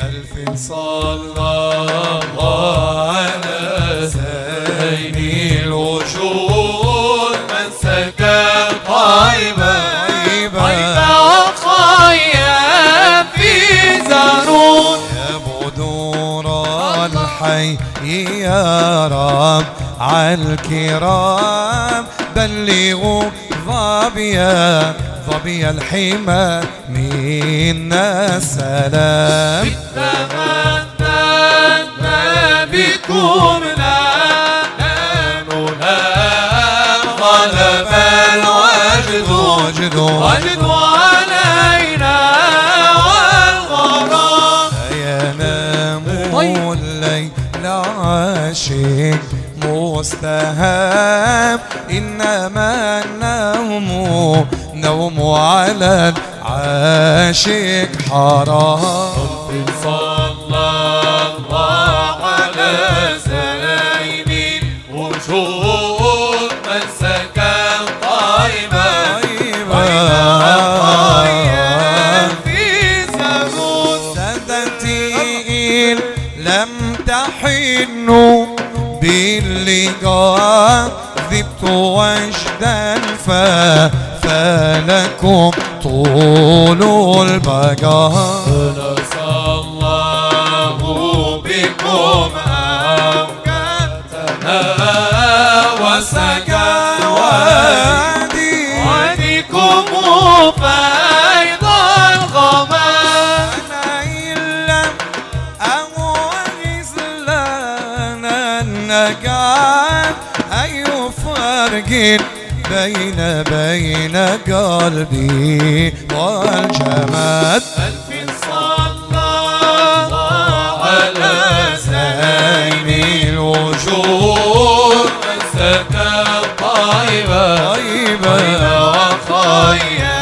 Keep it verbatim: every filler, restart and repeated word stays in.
ألف صلى الله على زين الوجود من سكن طيبا طيبا وخيم في زارون يا بدور الحي يا رب عالكرام بلغوا ظبيا ظبي الحمى منا السلام تمنى بكم لا ننام غلب الوجد وجد وجد علينا والغرام ينام الليل عاشق مستهام إنما النوم نوم على العاشق حرام صلى الله على زين الوجود من سكن طيبا طيبا في زمون سادتي لم تحنوا باللقاء ذبت وجدا فلكم طول البقاء نسى الله بكم أوقاتنا وسقى واديكم فيض الغمام إن لم أغيظ لنا النجاة أي فرق بين بين قلبي والجماد ألف صلى الله على زين الوجود من سكن طيبا طيبا وخيم